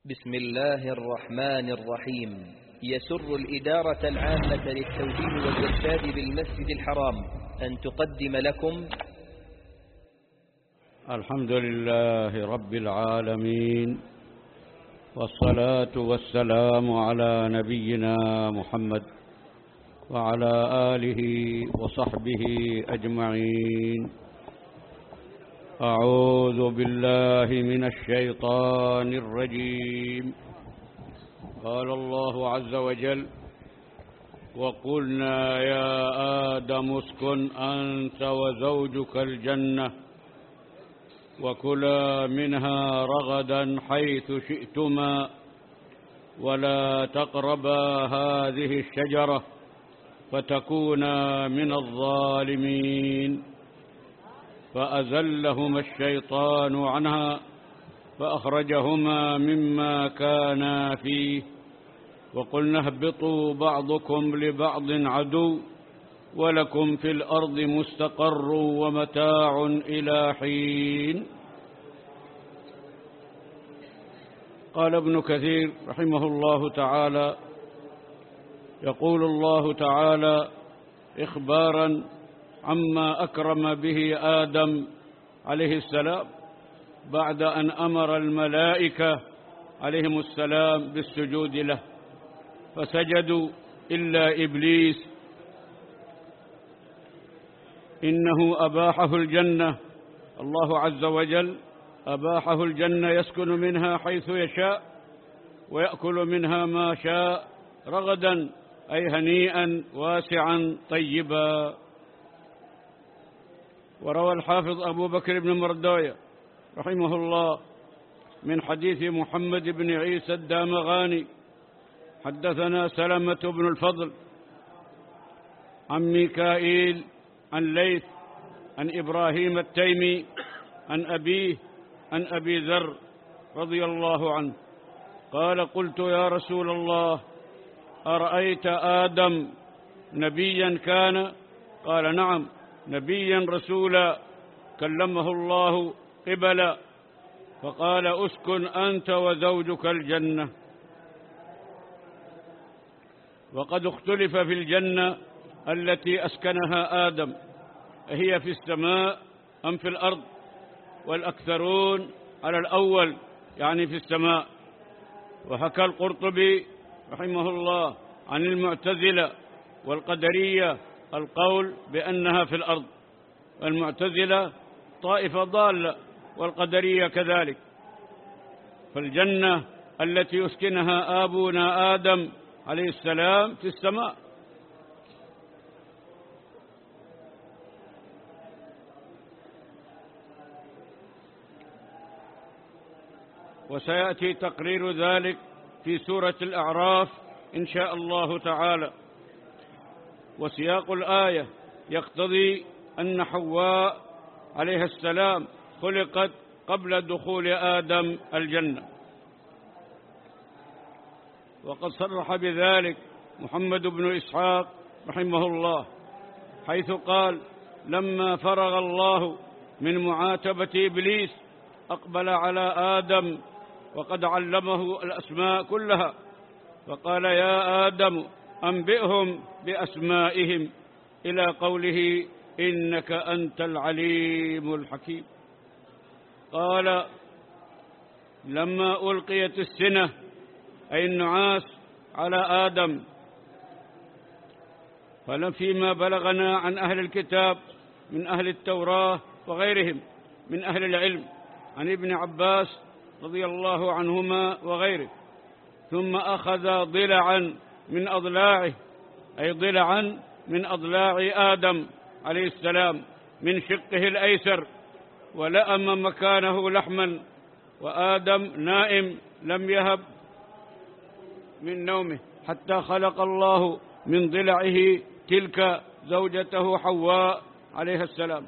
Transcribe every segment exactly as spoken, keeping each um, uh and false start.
بسم الله الرحمن الرحيم. يسر الإدارة العامة للتوجيه والإرشاد بالمسجد الحرام أن تقدم لكم الحمد لله رب العالمين، والصلاة والسلام على نبينا محمد وعلى آله وصحبه أجمعين. أعوذ بالله من الشيطان الرجيم. قال الله عز وجل: وقلنا يا آدم اسكن أنت وزوجك الجنة وكلا منها رغدا حيث شئتما ولا تقربا هذه الشجرة فتكونا من الظالمين. فأزلهما الشيطان عنها فأخرجهما مما كانا فيه وقلنا اهبطوا بعضكم لبعض عدو ولكم في الأرض مستقر ومتاع إلى حين. قال ابن كثير رحمه الله تعالى: يقول الله تعالى إخبارا عما أكرم به آدم عليه السلام بعد أن أمر الملائكة عليهم السلام بالسجود له فسجدوا إلا إبليس، إنه أباحه الجنة. الله عز وجل أباحه الجنة يسكن منها حيث يشاء ويأكل منها ما شاء رغدا، أي هنيئا واسعا طيبا. وروى الحافظ أبو بكر بن مردوية رحمه الله من حديث محمد بن عيسى الدامغاني: حدثنا سلمة بن الفضل عن ميكائيل عن ليث عن إبراهيم التيمي عن أبيه عن أبي ذر رضي الله عنه قال: قلت يا رسول الله أرأيت آدم نبيا كان؟ قال: نعم، نبيا رسولا كلمه الله قبلا. فقال: أسكن أنت وزوجك الجنة. وقد اختلف في الجنة التي أسكنها آدم، هي في السماء أم في الأرض؟ والأكثرون على الأول، يعني في السماء. وحكى القرطبي رحمه الله عن المعتزلة والقدرية القول بأنها في الأرض، والمعتزلة طائفة ضالة والقدرية كذلك. فالجنة التي يسكنها آبونا آدم عليه السلام في السماء. وسيأتي تقرير ذلك في سورة الأعراف إن شاء الله تعالى. وسياق الآية يقتضي أن حواء عليها السلام خلقت قبل دخول آدم الجنة، وقد صرح بذلك محمد بن إسحاق رحمه الله حيث قال: لما فرغ الله من معاتبة إبليس أقبل على آدم وقد علمه الأسماء كلها فقال: يا آدم أنبئهم بأسمائهم، إلى قوله: إنك أنت العليم الحكيم. قال: لما ألقيت السنة أي النعاس على آدم، فلم فيما بلغنا عن أهل الكتاب من أهل التوراة وغيرهم من أهل العلم عن ابن عباس رضي الله عنهما وغيره، ثم أخذ ضلعا من أضلاعه، أي ضلعا من أضلاع آدم عليه السلام من شقه الأيسر، ولأم مكانه لحما، وآدم نائم لم يهب من نومه حتى خلق الله من ضلعه تلك زوجته حواء عليها السلام،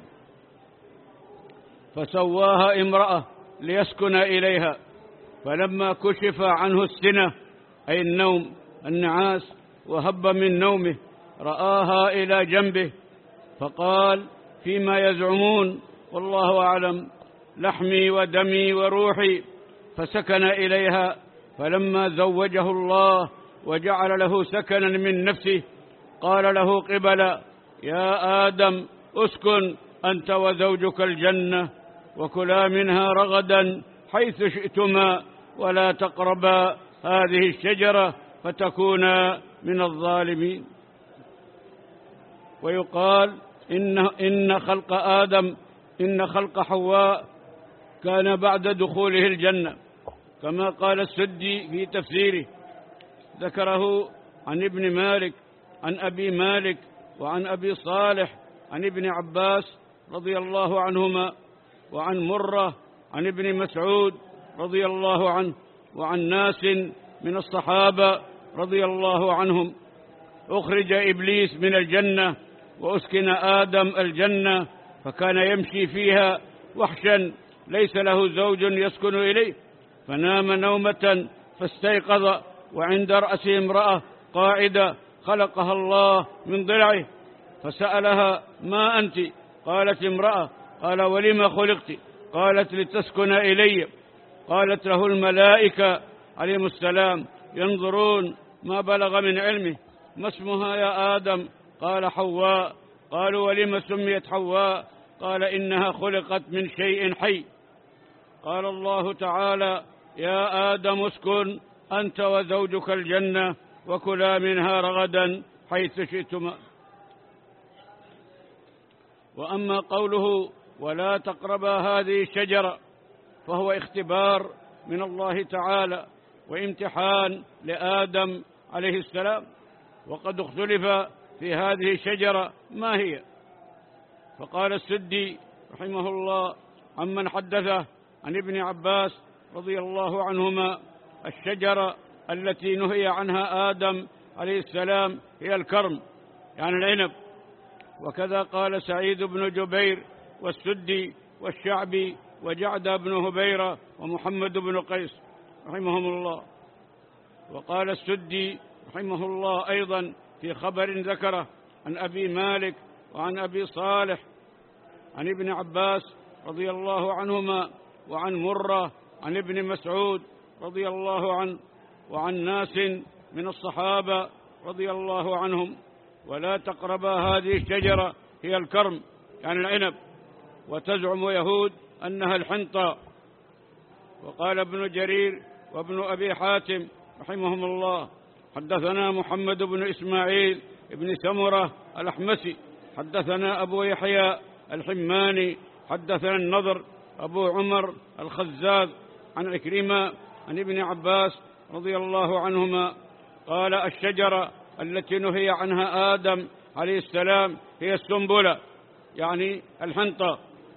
فسواها امرأة ليسكن إليها. فلما كشف عنه السنة أي النوم النعاس وهب من نومه رآها إلى جنبه فقال فيما يزعمون والله أعلم: لحمي ودمي وروحي. فسكن إليها فلما زوجه الله وجعل له سكنا من نفسه قال له قبلا: يا آدم اسكن أنت وزوجك الجنة وكلا منها رغدا حيث شئتما ولا تقربا هذه الشجرة فتكونا من الظالمين. ويقال إن, إن خلق آدم إن خلق حواء كان بعد دخوله الجنة، كما قال السدي في تفسيره، ذكره عن ابن مالك عن أبي مالك وعن أبي صالح عن ابن عباس رضي الله عنهما، وعن مرة عن ابن مسعود رضي الله عنه، وعن ناس من الصحابة رضي الله عنهم: أخرج إبليس من الجنة وأسكن آدم الجنة، فكان يمشي فيها وحشا ليس له زوج يسكن إليه، فنام نومة فاستيقظ وعند رأسه امرأة قاعدة خلقها الله من ضلعه، فسألها: ما أنت؟ قالت: امرأة. قال: ولم خلقت؟ قالت: لتسكن إلي. قالت له الملائكة عليهم السلام ينظرون ما بلغ من علمه: ما اسمها يا آدم؟ قال: حواء. قالوا: ولم سميت حواء؟ قال: إنها خلقت من شيء حي. قال الله تعالى: يا آدم اسكن أنت وزوجك الجنة وكلا منها رغدا حيث شئتما. وأما قوله: ولا تقربا هذه الشجرة، فهو اختبار من الله تعالى وامتحان لآدم عليه السلام، وقد اختلف في هذه الشجرة ما هي. فقال السدي رحمه الله عمن حدثه عن ابن عباس رضي الله عنهما: الشجرة التي نهي عنها آدم عليه السلام هي الكرم، يعني العنب. وكذا قال سعيد بن جبير والسدي والشعبي وجعد بن هبيرة ومحمد بن قيس رحمهم الله. وقال السدي رحمه الله أيضا في خبر ذكره عن أبي مالك وعن أبي صالح عن ابن عباس رضي الله عنهما، وعن مرة عن ابن مسعود رضي الله عنه، وعن ناس من الصحابة رضي الله عنهم: ولا تقربا هذه الشجرة هي الكرم، يعني العنب، وتزعم يهود أنها الحنطة. وقال ابن جرير وابن أبي حاتم رحمهم الله: حدثنا محمد بن إسماعيل بن سمرة الأحمسي حدثنا أبو يحيى الحماني حدثنا النضر أبو عمر الخزاز عن عكرمة عن ابن عباس رضي الله عنهما قال: الشجرة التي نهي عنها آدم عليه السلام هي السنبلة، يعني الحنطة.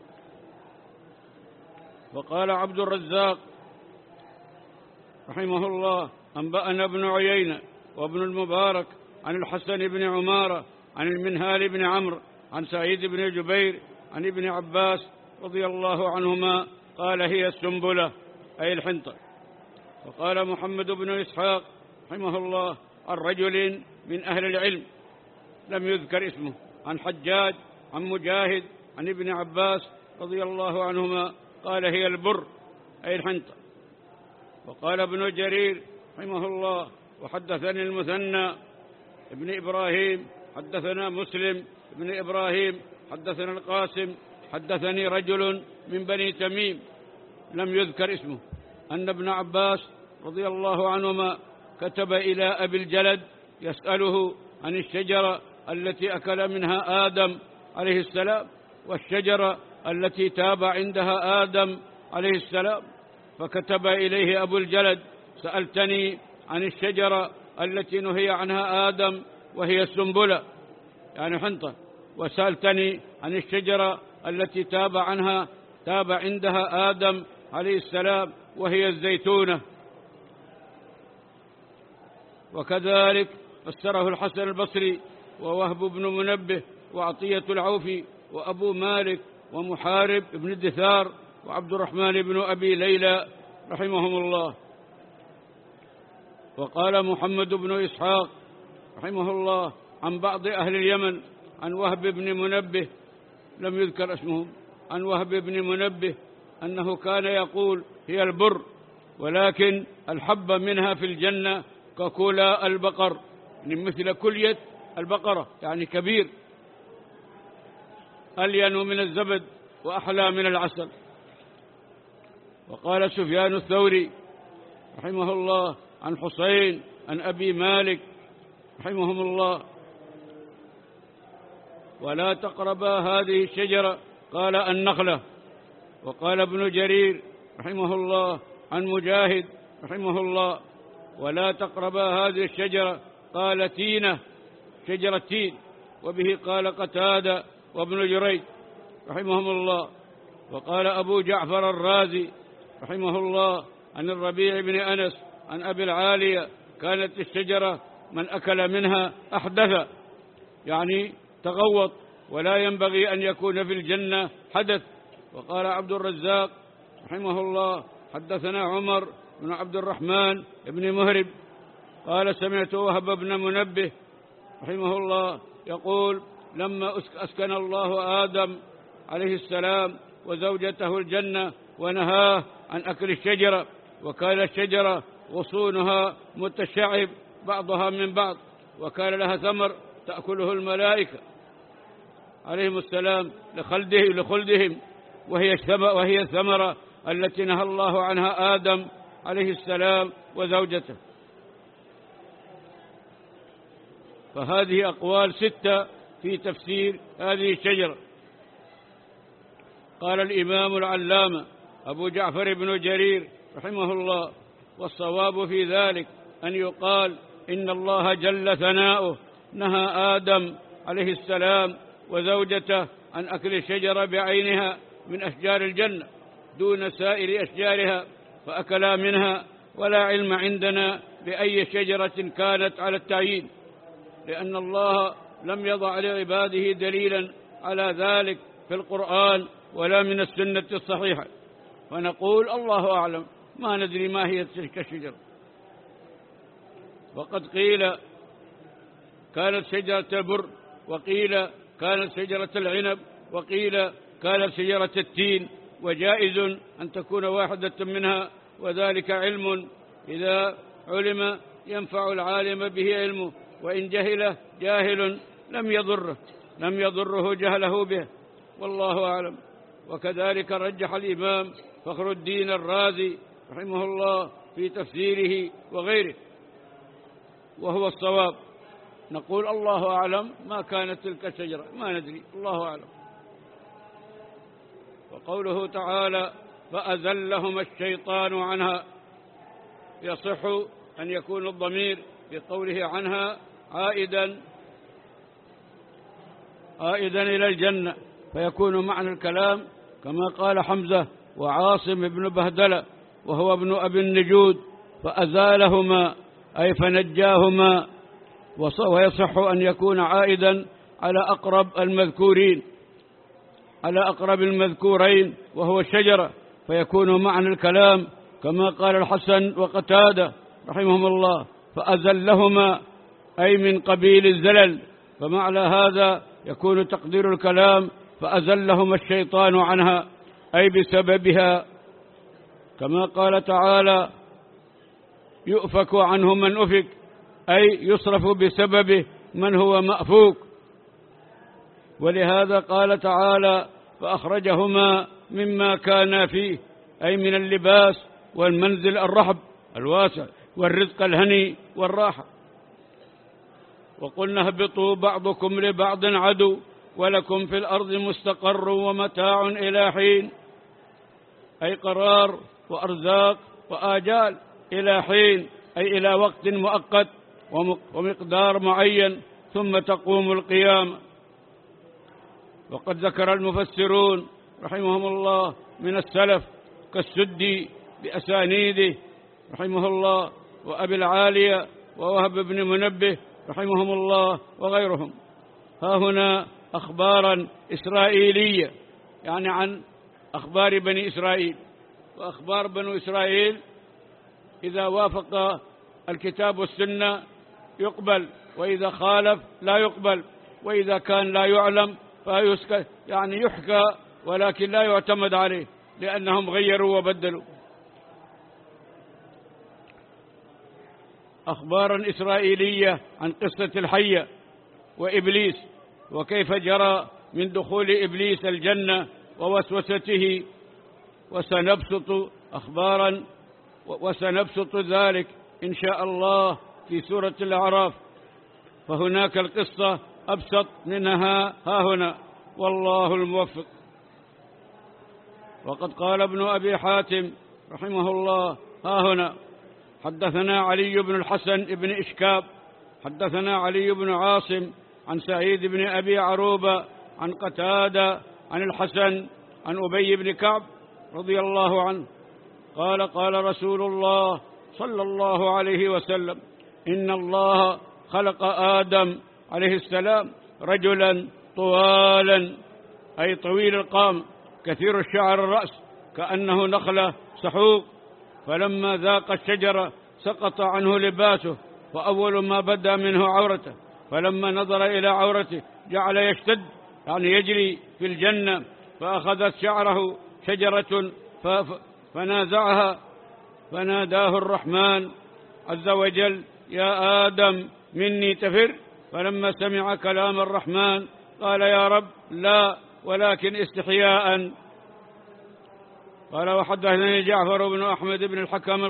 وقال عبد الرزاق رحمه الله: أنبأنا ابن عيينة وابن المبارك عن الحسن بن عمارة عن المنهال بن عمرو عن سعيد بن جبير عن ابن عباس رضي الله عنهما قال: هي السنبلة، أي الحنطة. وقال محمد بن إسحاق رحمه الله عن رجل من أهل العلم لم يذكر اسمه عن حجاج عن مجاهد عن ابن عباس رضي الله عنهما قال: هي البر، أي الحنطة. وقال ابن جرير رحمه الله: وحدثني المثنى ابن إبراهيم حدثنا مسلم ابن إبراهيم حدثنا القاسم حدثني رجل من بني تميم لم يذكر اسمه أن ابن عباس رضي الله عنهما كتب إلى أبي الجلد يسأله عن الشجرة التي أكل منها آدم عليه السلام والشجرة التي تاب عندها آدم عليه السلام، فكتب إليه أبو الجلد: سألتني عن الشجرة التي نهي عنها آدم وهي السنبلة، يعني حنطة، وسألتني عن الشجرة التي تاب عنها تاب عندها آدم عليه السلام وهي الزيتونة. وكذلك فسره الحسن البصري ووهب بن منبه وعطية العوفي وأبو مالك ومحارب بن الدثار وعبد الرحمن بن أبي ليلى رحمهم الله. وقال محمد بن إسحاق رحمه الله عن بعض أهل اليمن عن وهب بن منبه لم يذكر اسمهم عن وهب بن منبه أنه كان يقول: هي البر، ولكن الحبة منها في الجنة ككلا البقر، يعني مثل كلية البقرة، يعني كبير، ألين من الزبد وأحلى من العسل. وقال سفيان الثوري رحمه الله عن حسين عن أبي مالك رحمهم الله: ولا تقربا هذه الشجرة، قال النخلة. وقال ابن جرير رحمه الله عن مجاهد رحمه الله: ولا تقربا هذه الشجرة، قال تينة، شجرة تين. وبه قال قتادة وابن جريج رحمهم الله. وقال أبو جعفر الرازي رحمه الله عن الربيع بن أنس عن أبي العالية: كانت الشجرة من أكل منها أحدث، يعني تغوط، ولا ينبغي أن يكون في الجنة حدث. وقال عبد الرزاق رحمه الله: حدثنا عمر بن عبد الرحمن بن مهرب قال: سمعت وهب بن منبه رحمه الله يقول: لما أسكن الله آدم عليه السلام وزوجته الجنة ونهاه عن أكل الشجرة، وكان الشجرة غصونها متشعب بعضها من بعض، وكان لها ثمر تأكله الملائكة عليهم السلام لخلده لخلدهم، وهي وهي الثمرة التي نهى الله عنها آدم عليه السلام وزوجته. فهذه أقوال ستة في تفسير هذه الشجرة. قال الإمام العلامة أبو جعفر بن جرير رحمه الله: والصواب في ذلك أن يقال إن الله جل ثناؤه نهى آدم عليه السلام وزوجته عن أكل الشجرة بعينها من أشجار الجنة دون سائر أشجارها، فأكلا منها، ولا علم عندنا بأي شجرة كانت على التعيين، لأن الله لم يضع لعباده دليلا على ذلك في القرآن ولا من السنة الصحيحة، فنقول الله أعلم، ما ندري ما هي تلك الشجرة. وقد قيل كانت شجرة البر، وقيل كانت شجرة العنب، وقيل كانت شجرة التين، وجائز أن تكون واحدة منها، وذلك علم إذا علم ينفع العالم به علمه، وإن جهله جاهل لم يضره لم يضره جهله به، والله أعلم. وكذلك رجح الإمام فخر الدين الرازي رحمه الله في تفسيره وغيره، وهو الصواب. نقول الله أعلم، ما كانت تلك الشجرة، ما ندري، الله أعلم. وقوله تعالى: فأزلهما الشيطان عنها، يصح أن يكون الضمير بقوله عنها عائدا عائدا إلى الجنة، فيكون معنى الكلام كما قال حمزة وعاصم بن بهدلة وهو ابن أبي النجود: فأزالهما أي فنجاهما. ويصح أن يكون عائدا على أقرب المذكورين على أقرب المذكورين وهو الشجرة، فيكون معنى الكلام كما قال الحسن وقتادة رحمهم الله: فأزلهما أي من قبيل الزلل. فمعنى هذا يكون تقدير الكلام: فأزلهما الشيطان عنها أي بسببها، كما قال تعالى: يؤفك عنه من أفك، أي يصرف بسببه من هو مأفوك. ولهذا قال تعالى: فأخرجهما مما كانا فيه، أي من اللباس والمنزل الرحب الواسع والرزق الهني والراحة. وقلنا: اهبطوا بعضكم لبعض عدو ولكم في الأرض مستقر ومتاع إلى حين، أي قرار وأرزاق وآجال، إلى حين أي إلى وقت مؤقت ومقدار معين، ثم تقوم القيامة. وقد ذكر المفسرون رحمهم الله من السلف كالسدي بأسانيده رحمه الله، وأبي العالية ووهب بن منبه رحمهم الله وغيرهم، ها هنا أخبارا إسرائيلية، يعني عن أخبار بني إسرائيل. وأخبار بني إسرائيل إذا وافق الكتاب والسنة يقبل، وإذا خالف لا يقبل، وإذا كان لا يعلم فيسكت، يعني يحكى ولكن لا يعتمد عليه، لأنهم غيروا وبدلوا. أخبارا إسرائيلية عن قصة الحية وإبليس، وكيف جرى من دخول إبليس الجنة ووسوسته، وسنبسط أخبارا وسنبسط ذلك إن شاء الله في سورة الأعراف، فهناك القصة أبسط منها ها هنا، والله الموفق. وقد قال ابن أبي حاتم رحمه الله ها هنا: حدثنا علي بن الحسن بن إشكاب حدثنا علي بن عاصم عن سعيد بن أبي عروبة عن قتادة عن الحسن عن أبي بن كعب رضي الله عنه قال: قال رسول الله صلى الله عليه وسلم: إن الله خلق آدم عليه السلام رجلا طوالا، أي طويل القام كثير الشعر الرأس كأنه نخلة سحوق، فلما ذاق الشجرة سقط عنه لباسه، وأول ما بدا منه عورته، فلما نظر إلى عورته جعل يشتد، يعني يجري في الجنة، فأخذت شعره شجرة فنازعها، فناداه الرحمن عز وجل: يا آدم مني تفر. فلما سمع كلام الرحمن قال: يا رب لا، ولكن استحياء. قال: وحدثني جعفر بن أحمد بن الحكم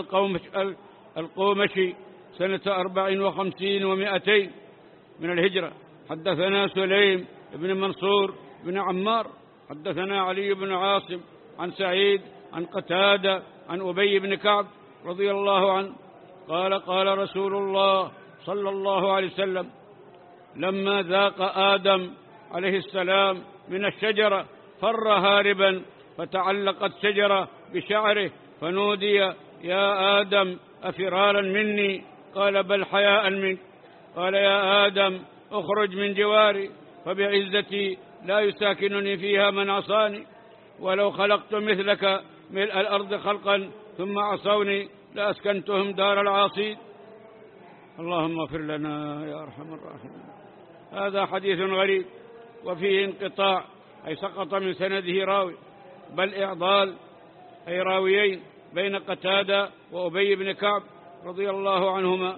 القومشي سنة أربع وخمسين ومائتين من الهجرة. حدثنا سليم بن منصور بن عمار حدثنا علي بن عاصم عن سعيد عن قتادة عن أبي بن كعب رضي الله عنه قال: قال رسول الله صلى الله عليه وسلم: لما ذاق آدم عليه السلام من الشجرة فر هاربا، فتعلقت شجرة بشعره، فنودي: يا آدم أفرارا مني؟ قال: بل حياء منك. قال: يا آدم اخرج من جواري، فبعزتي لا يساكنني فيها من عصاني، ولو خلقت مثلك ملء الأرض خلقا ثم عصوني لأسكنتهم دار العاصين. اللهم اغفر لنا يا أرحم الراحمين. هذا حديث غريب وفيه انقطاع، أي سقط من سنده راوي، بل إعضال، أي راويين، بين قتادة وأبي بن كعب رضي الله عنهما.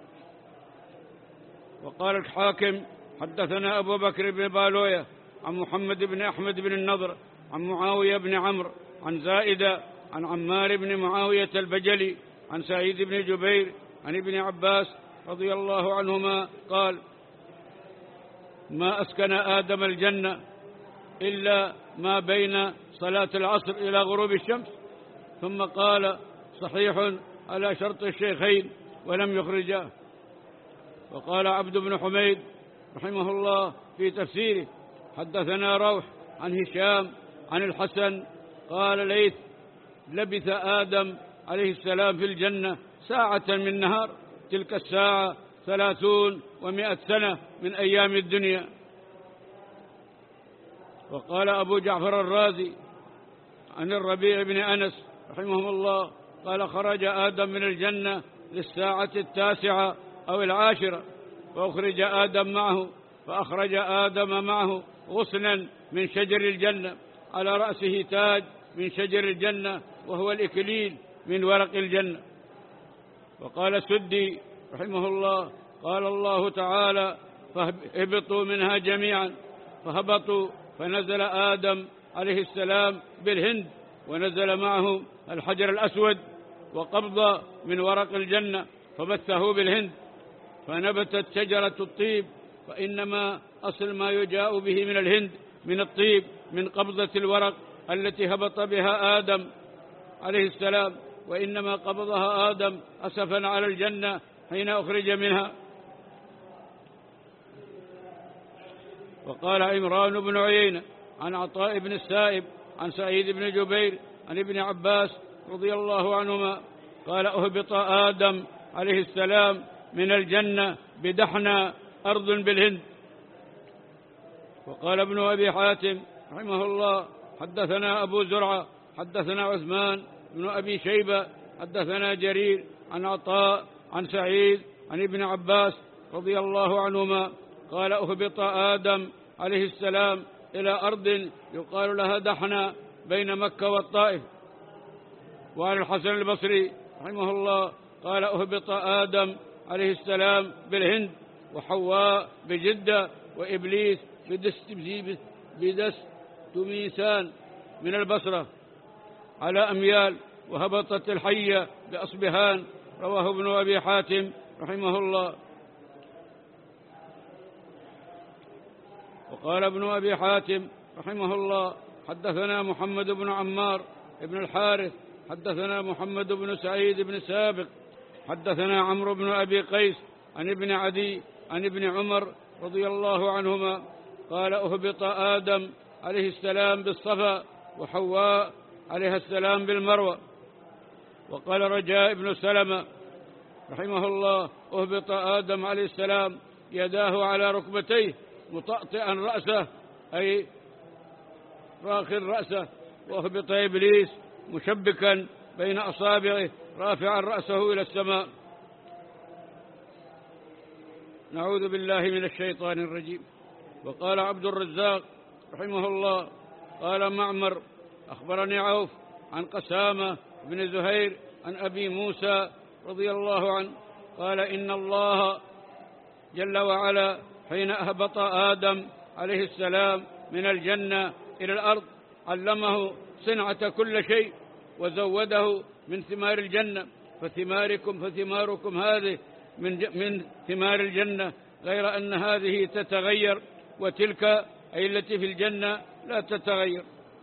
وقال الحاكم: حدثنا أبو بكر بن بالوية عن محمد بن أحمد بن النضر عن معاوية بن عمرو عن زائدة عن عمار بن معاوية البجلي عن سعيد بن جبير عن ابن عباس رضي الله عنهما قال: ما أسكن آدم الجنة إلا ما بين صلاة العصر إلى غروب الشمس. ثم قال: صحيح على شرط الشيخين ولم يخرجاه. وقال عبد بن حميد رحمه الله في تفسيره: حدثنا روح عن هشام عن الحسن قال: ليث لبث آدم عليه السلام في الجنة ساعة من نهار، تلك الساعة ثلاثون ومائة سنة من أيام الدنيا. وقال أبو جعفر الرازي عن الربيع بن أنس رحمه الله قال: خرج آدم من الجنة للساعة التاسعة أو العاشرة، وأخرج آدم معه، فأخرج آدم معه غصنا من شجر الجنة، على رأسه تاج من شجر الجنة، وهو الإكليل من ورق الجنة. وقال السدي رحمه الله: قال الله تعالى: فاهبطوا منها جميعا، فهبطوا، فنزل آدم عليه السلام بالهند، ونزل معه الحجر الأسود، وقبض من ورق الجنة فبثه بالهند، فنبتت شجرة الطيب، فإنما أصل ما يجاء به من الهند من الطيب من قبضة الورق التي هبط بها آدم عليه السلام، وإنما قبضها آدم أسفا على الجنة حين أخرج منها. وقال عمران بن عيينة عن عطاء بن السائب عن سعيد بن جبير عن ابن عباس رضي الله عنهما قال: أهبط آدم عليه السلام من الجنة بدحنة أرض بالهند. وقال ابن أبي حاتم رحمه الله: حدثنا أبو زرعة حدثنا عثمان بن أبي شيبة حدثنا جرير عن عطاء عن سعيد عن ابن عباس رضي الله عنهما قال: أهبط آدم عليه السلام إلى أرض يقال لها دحنة بين مكة والطائف. وعن الحسن البصري رحمه الله قال: أهبط آدم عليه السلام بالهند، وحواء بجدة، وإبليس بدستميسان من البصرة على أميال، وهبطت الحية بأصبهان. رواه ابن أبي حاتم رحمه الله. وقال ابن أبي حاتم رحمه الله: حدثنا محمد بن عمار بن الحارث حدثنا محمد بن سعيد بن سابق حدثنا عمرو بن أبي قيس عن ابن عدي عن ابن عمر رضي الله عنهما قال: أهبط آدم عليه السلام بالصفا، وحواء عليها السلام بالمروة. وقال رجاء بن سلمة رحمه الله: أهبط آدم عليه السلام يداه على ركبتيه مطأطئا رأسه، أي راخر رأسه، وأهبط إبليس مشبكا بين أصابعه رافعا رأسه إلى السماء. نعوذ بالله من الشيطان الرجيم. وقال عبد الرزاق رحمه الله: قال معمر: أخبرني عوف عن قسامة بن زهير عن أبي موسى رضي الله عنه قال: إن الله جل وعلا حين أهبط آدم عليه السلام من الجنة إلى الأرض علمه صنعة كل شيء، وزوده من ثمار الجنة، فثماركم فثماركم هذه من من ثمار الجنة، غير أن هذه تتغير وتلك أي التي في الجنة لا تتغير.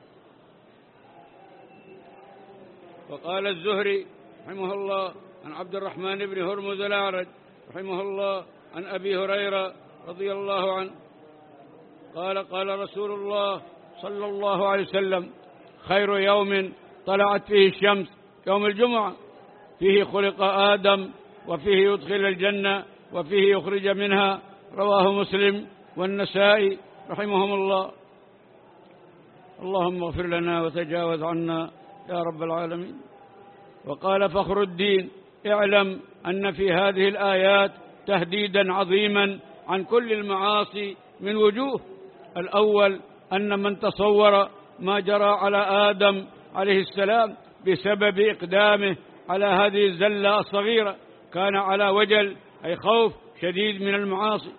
وقال الزهري رحمه الله عن عبد الرحمن بن هرمز الأعرج رحمه الله عن أبي هريرة رضي الله عنه قال: قال رسول الله صلى الله عليه وسلم: خير يوم طلعت فيه الشمس يوم الجمعة، فيه خلق آدم، وفيه يدخل الجنة، وفيه يخرج منها. رواه مسلم والنسائي رحمهم الله. اللهم اغفر لنا وتجاوز عنا يا رب العالمين. وقال فخر الدين: اعلم أن في هذه الآيات تهديدا عظيما عن كل المعاصي من وجوه. الأول أن من تصور ما جرى على آدم عليه السلام بسبب إقدامه على هذه الزلة الصغيرة كان على وجل، أي خوف شديد من المعاصي،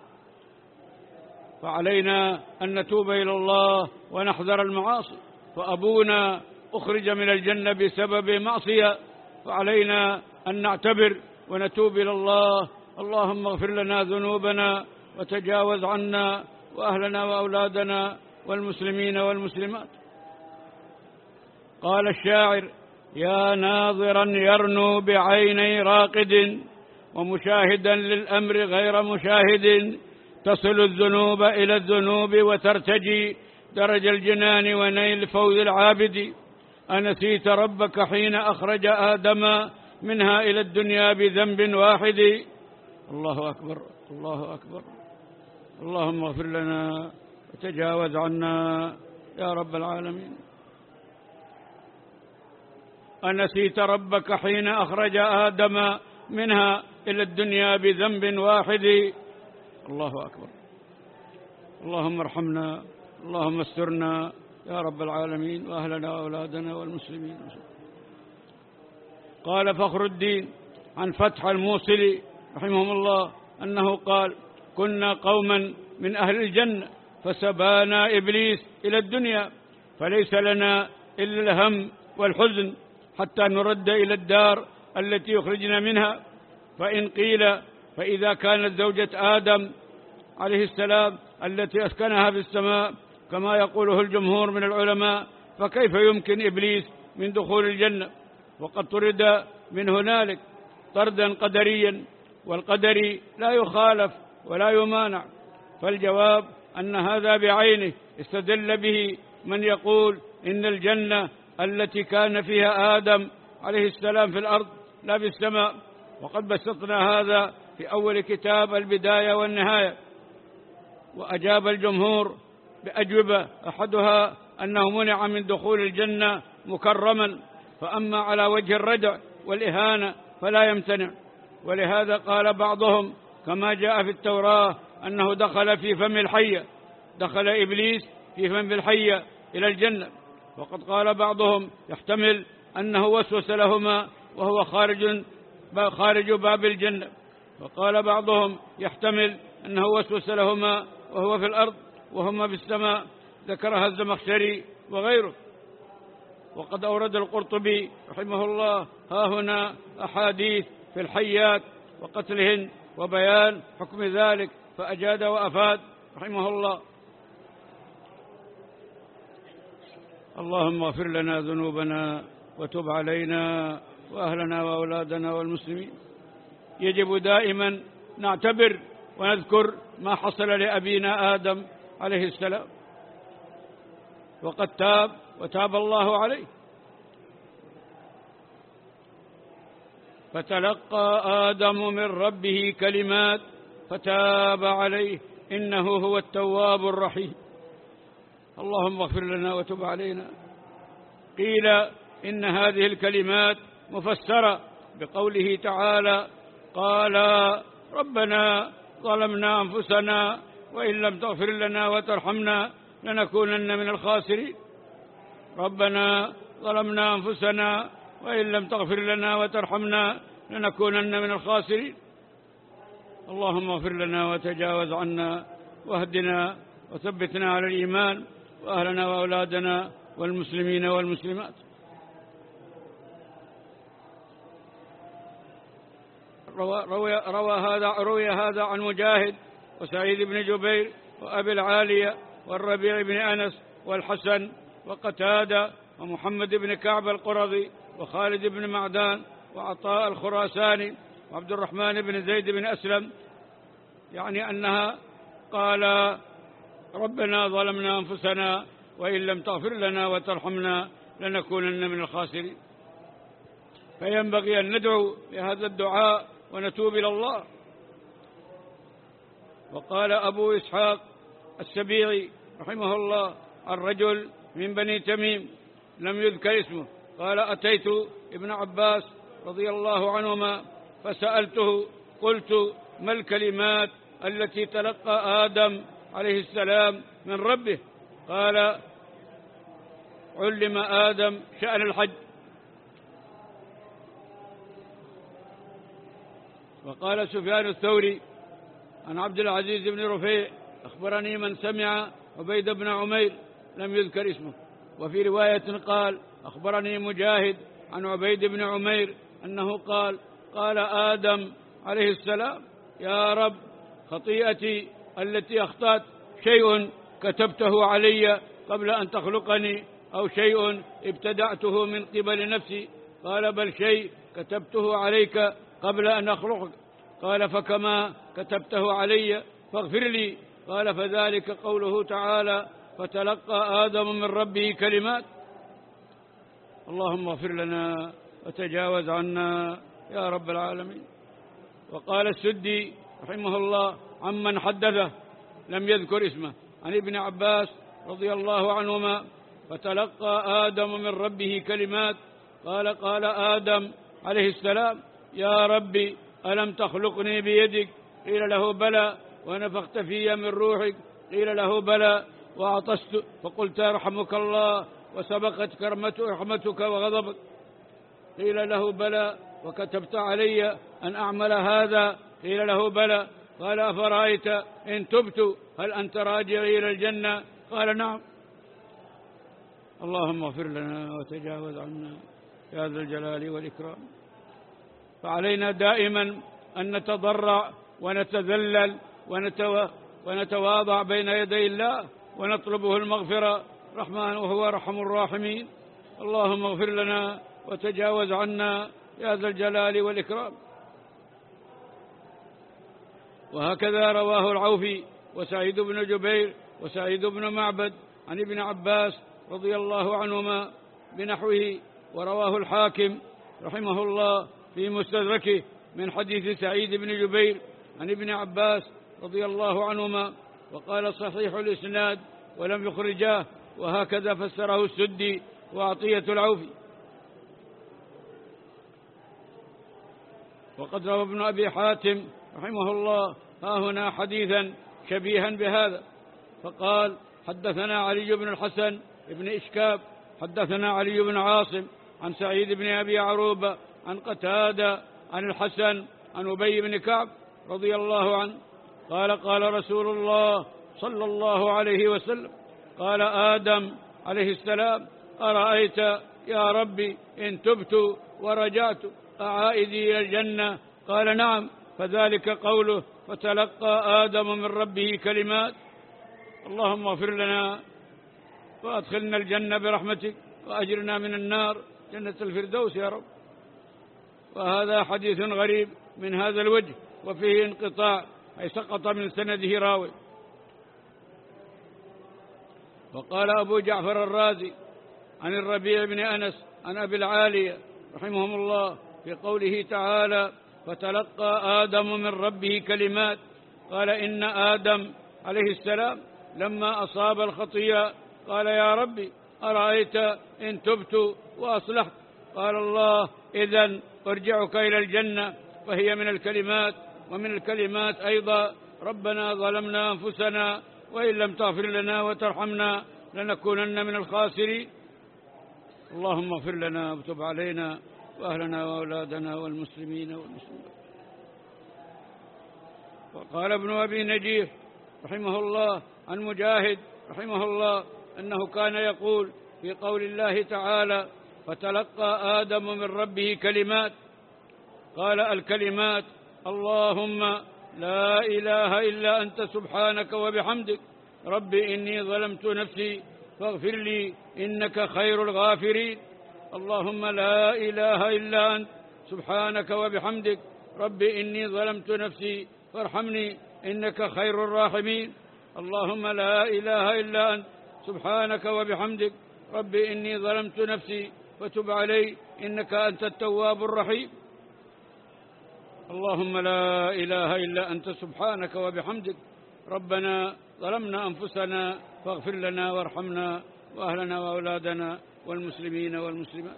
فعلينا أن نتوب إلى الله ونحذر المعاصي. فأبونا أخرج من الجنة بسبب معصية، فعلينا أن نعتبر ونتوب إلى الله. اللهم اغفر لنا ذنوبنا وتجاوز عنا وأهلنا وأولادنا والمسلمين والمسلمات. قال الشاعر: يا ناظرا يرنو بعيني راقد، ومشاهدا للأمر غير مشاهد، تصل الذنوب إلى الذنوب وترتجي درج الجنان ونيل فوز العابد. أنسيت ربك حين أخرج آدم منها إلى الدنيا بذنب واحد. الله أكبر، الله أكبر. اللهم اغفر لنا وتجاوز عنا يا رب العالمين. أنسيت ربك حين أخرج آدم منها إلى الدنيا بذنب واحد. الله أكبر. اللهم ارحمنا، اللهم استرنا يا رب العالمين، وأهلنا وأولادنا والمسلمين. قال فخر الدين عن فتح الموصلي رحمه الله أنه قال: كنا قوما من أهل الجنة فسبانا إبليس إلى الدنيا، فليس لنا إلا الهم والحزن حتى نرد إلى الدار التي يخرجنا منها. فإن قيل: فإذا كانت زوجة آدم عليه السلام التي أسكنها في السماء كما يقوله الجمهور من العلماء، فكيف يمكن إبليس من دخول الجنة؟ وقد طرد من هنالك طردا قدريا، والقدر لا يخالف ولا يمانع. فالجواب أن هذا بعينه استدل به من يقول إن الجنة التي كان فيها آدم عليه السلام في الأرض لا في السماء. وقد بسطنا هذا في أول كتاب البداية والنهاية، وأجاب الجمهور بأجوبة، أحدها أنه منع من دخول الجنة مكرما، فأما على وجه الردع والإهانة فلا يمتنع. ولهذا قال بعضهم كما جاء في التوراة أنه دخل في فم الحية، دخل إبليس في فم الحية إلى الجنة. وقد قال بعضهم يحتمل أنه وسوس لهما وهو خارج خارج باب الجنة. وقال بعضهم يحتمل أنه وسوس لهما وهو في الأرض وهما في السماء، ذكرها الزمخشري وغيره. وقد أورد القرطبي رحمه الله ها هنا أحاديث في الحيات وقتلهن وبيان حكم ذلك، فأجاد وأفاد رحمه الله. اللهم اغفر لنا ذنوبنا وتب علينا وأهلنا وأولادنا والمسلمين. يجب دائما نعتبر ونذكر ما حصل لأبينا آدم عليه السلام، وقد تاب وتاب الله عليه، فتلقى آدم من ربه كلمات فتاب عليه إنه هو التواب الرحيم. اللهم اغفر لنا وتب علينا. قيل إن هذه الكلمات مفسرة بقوله تعالى: قال ربنا ظلمنا أنفسنا وإن لم تغفر لنا وترحمنا لنكونن من الخاسرين. ربنا ظلمنا أنفسنا وإن لم تغفر لنا وترحمنا لنكونن من الخاسرين. اللهم اغفر لنا وتجاوز عنا واهدنا وثبتنا على الإيمان وأهلنا وأولادنا والمسلمين والمسلمات. روى, روى, روى, هذا, روى هذا عن مجاهد وسعيد بن جبير وأبي العالية والربيع بن أنس والحسن وقتادة ومحمد بن كعب القرظي وخالد بن معدان وعطاء الخراساني وعبد الرحمن بن زيد بن أسلم، يعني أنها قال: ربنا ظلمنا أنفسنا وإن لم تغفر لنا وترحمنا لنكونن من الخاسرين. فينبغي أن ندعو بهذا الدعاء ونتوب إلى الله. وقال أبو إسحاق السبيعي رحمه الله عن رجل من بني تميم لم يذكر اسمه قال: أتيت ابن عباس رضي الله عنهما فسألته قلت: ما الكلمات التي تلقى آدم عليه السلام من ربه؟ قال: علم آدم شأن الحج. وقال سفيان الثوري عن عبد العزيز بن رفيع: أخبرني من سمع عبيد بن عمير لم يذكر اسمه. وفي رواية قال: أخبرني مجاهد عن عبيد بن عمير أنه قال: قال آدم عليه السلام: يا رب، خطيئتي التي أخطأت شيء كتبته علي قبل أن تخلقني أو شيء ابتدعته من قبل نفسي. قال: بل شيء كتبته عليك قبل أن أخلقك. قال: فكما كتبته علي فاغفر لي. قال: فذلك قوله تعالى: فتلقى آدم من ربه كلمات. اللهم اغفر لنا وتجاوز عنا يا رب العالمين. وقال السدي رحمه الله عمن حدثه لم يذكر اسمه عن ابن عباس رضي الله عنهما: فتلقى آدم من ربه كلمات. قال: قال آدم عليه السلام: يا ربي، ألم تخلقني بيدك؟ قيل له: بلى. ونفخت في من روحك؟ قيل له: بلى. وعطست فقلت: يرحمك الله، وسبقت رحمتك وغضبك؟ قيل له: بلى. وكتبت علي أن أعمل هذا؟ قيل له: بلى. قال: أفرأيت إن تبت هل أنت راجع إلى الجنة؟ قال: نعم. اللهم اغفر لنا وتجاوز عنا يا ذا الجلال والإكرام. فعلينا دائما أن نتضرع ونتذلل ونتو... ونتواضع بين يدي الله ونطلبه المغفرة، رحمن وهو أرحم الراحمين. اللهم اغفر لنا وتجاوز عنا يا ذا الجلال والإكرام. وهكذا رواه العوفي وسعيد بن جبير وسعيد بن معبد عن ابن عباس رضي الله عنهما بنحوه. ورواه الحاكم رحمه الله في مستدركه من حديث سعيد بن جبير عن ابن عباس رضي الله عنهما، وقال: صحيح الإسناد ولم يخرجاه. وهكذا فسره السدي وعطية العوفي. وقد روى ابن أبي حاتم رحمه الله ها هنا حديثا شبيها بهذا، فقال: حدثنا علي بن الحسن بن إشكاب حدثنا علي بن عاصم عن سعيد بن أبي عروبة عن قتادة عن الحسن عن أبي بن كعب رضي الله عنه قال قال رسول الله صلى الله عليه وسلم قال آدم عليه السلام أرأيت يا ربي إن تبت ورجعت أعائدي إلى الجنة؟ قال نعم. فذلك قوله فتلقى آدم من ربه كلمات. اللهم اغفر لنا وأدخلنا الجنة برحمتك وأجرنا من النار جنة الفردوس يا رب. وهذا حديث غريب من هذا الوجه وفيه انقطاع، أي سقط من سنده راوي. وقال أبو جعفر الرازي عن الربيع بن أنس عن أبي العالية رحمهم الله في قوله تعالى فتلقى آدم من ربه كلمات، قال إن آدم عليه السلام لما أصاب الخطيئة قال يا ربي أرأيت إن تبت وأصلحت؟ قال الله إذن أرجعك إلى الجنة. فهي من الكلمات. ومن الكلمات أيضا ربنا ظلمنا أنفسنا وإن لم تغفر لنا وترحمنا لنكونن من الخاسرين. اللهم اغفر لنا وتب علينا وأهلنا وأولادنا والمسلمين والمسلمات. وقال ابن أبي نجيح رحمه الله عن مجاهد رحمه الله أنه كان يقول في قول الله تعالى فتلقى آدم من ربه كلمات، قال الكلمات اللهم لا إله إلا أنت سبحانك وبحمدك رب إني ظلمت نفسي فاغفر لي إنك خير الغافرين. اللهم لا إله إلا أنت سبحانك وبحمدك رب إني ظلمت نفسي فارحمني إنك خير الراحمين. اللهم لا إله إلا أنت سبحانك وبحمدك رب إني ظلمت نفسي فتب علي إنك أنت التواب الرحيم. اللهم لا إله إلا أنت سبحانك وبحمدك ربنا ظلمنا أنفسنا فاغفر لنا وارحمنا وأهلنا وأولادنا والمسلمين والمسلمات.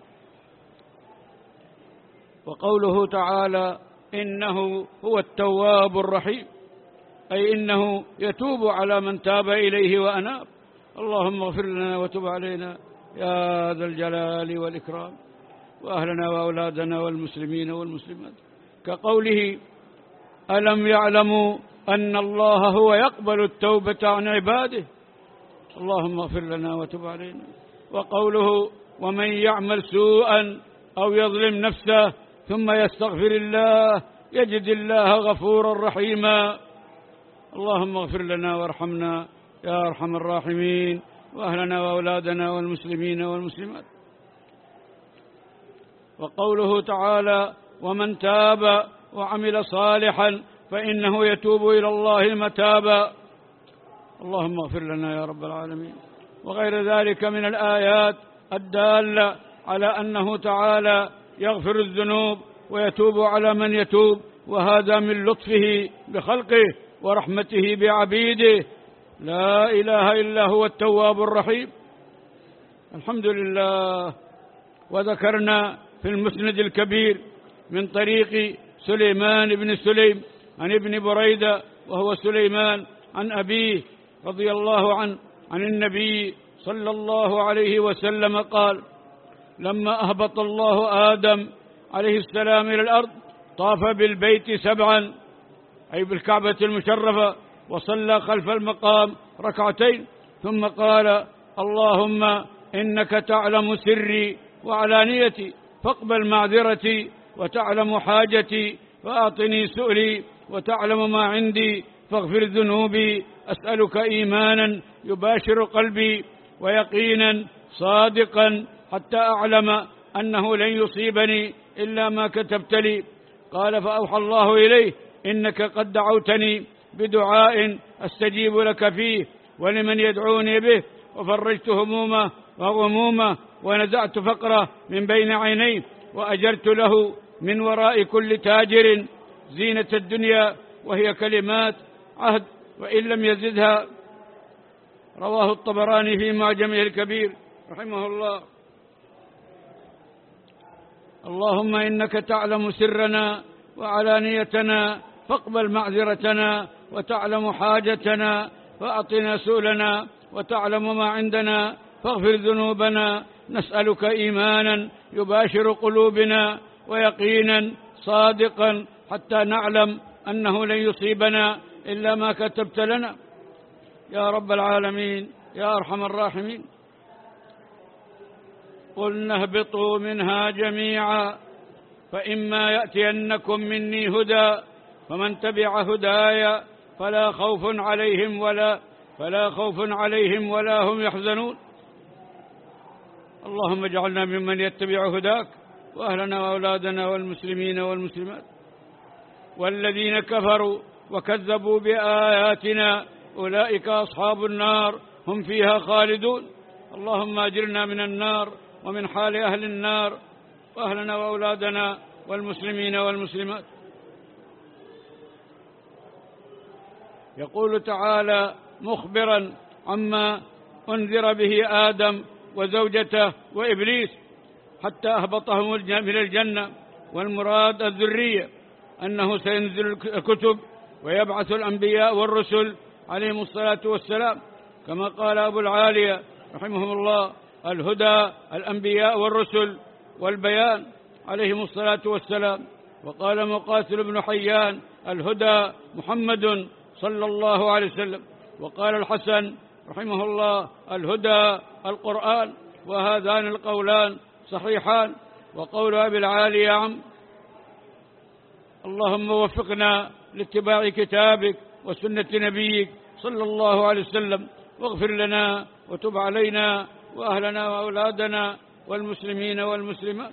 وقوله تعالى إنه هو التواب الرحيم، أي إنه يتوب على من تاب إليه وأناب. اللهم اغفر لنا وتب علينا يا ذا الجلال والإكرام وأهلنا وأولادنا والمسلمين والمسلمات. كقوله ألم يعلموا أن الله هو يقبل التوبة عن عباده. اللهم اغفر لنا وتب علينا. وقوله ومن يعمل سوءا أو يظلم نفسه ثم يستغفر الله يجد الله غفورا رحيما. اللهم اغفر لنا وارحمنا يا أرحم الراحمين وأهلنا وأولادنا والمسلمين والمسلمات. وقوله تعالى ومن تاب وعمل صالحا فإنه يتوب إلى الله متابا. اللهم اغفر لنا يا رب العالمين. وغير ذلك من الآيات الدالة على أنه تعالى يغفر الذنوب ويتوب على من يتوب، وهذا من لطفه بخلقه ورحمته بعبيده. لا إله إلا هو التواب الرحيم. الحمد لله. وذكرنا في المسند الكبير من طريق سليمان بن سليم عن ابن بريدة وهو سليمان عن أبيه رضي الله عنه عن النبي صلى الله عليه وسلم قال لما أهبط الله آدم عليه السلام إلى الأرض طاف بالبيت سبعا، أي بالكعبة المشرفة، وصلى خلف المقام ركعتين، ثم قال اللهم إنك تعلم سري وعلانيتي فاقبل معذرتي، وتعلم حاجتي فأعطني سؤلي، وتعلم ما عندي فاغفر ذنوبي. أسألك إيمانا يباشر قلبي ويقينا صادقا حتى أعلم أنه لن يصيبني إلا ما كتبت لي. قال فأوحى الله إليه إنك قد دعوتني بدعاء أستجيب لك فيه ولمن يدعوني به، وفرجت همومه وغمومه ونزعت فقره من بين عينيه، وأجرت له من وراء كل تاجر زينة الدنيا، وهي كلمات عهد وإن لم يزدها. رواه الطبراني في معجمه الكبير رحمه الله. اللهم إنك تعلم سرنا وعلانيتنا فاقبل معذرتنا، وتعلم حاجتنا فأعطنا سؤلنا، وتعلم ما عندنا فاغفر ذنوبنا. نسألك إيمانا يباشر قلوبنا ويقينا صادقا حتى نعلم أنه لن يصيبنا إلا ما كتبت لنا يا رب العالمين يا أرحم الراحمين. قلنا اهبطوا منها جميعا فإما يأتينكم مني هدى فمن تبع هدايا فلا خوف عليهم ولا فلا خوف عليهم ولا هم يحزنون. اللهم اجعلنا ممن يتبع هداك وأهلنا وأولادنا والمسلمين والمسلمات. والذين كفروا وكذبوا بآياتنا أولئك أصحاب النار هم فيها خالدون. اللهم أجرنا من النار ومن حال أهل النار وأهلنا وأولادنا والمسلمين والمسلمات. يقول تعالى مخبرا عما أنذر به آدم وزوجته وإبليس حتى أهبطهم من الجنة، والمراد الذرية، أنه سينزل الكتب ويبعث الأنبياء والرسل عليهم الصلاة والسلام، كما قال أبو العالية رحمه الله: الهدى الأنبياء والرسل والبيان عليهم الصلاة والسلام. وقال مقاتل بن حيان: الهدى محمد صلى الله عليه وسلم. وقال الحسن رحمه الله: الهدى القرآن. وهذان القولان صحيحان. وقول أبي العالي عم. اللهم وفقنا لاتباع كتابك وسنة نبيك صلى الله عليه وسلم، واغفر لنا وتب علينا وأهلنا وأولادنا والمسلمين والمسلمات.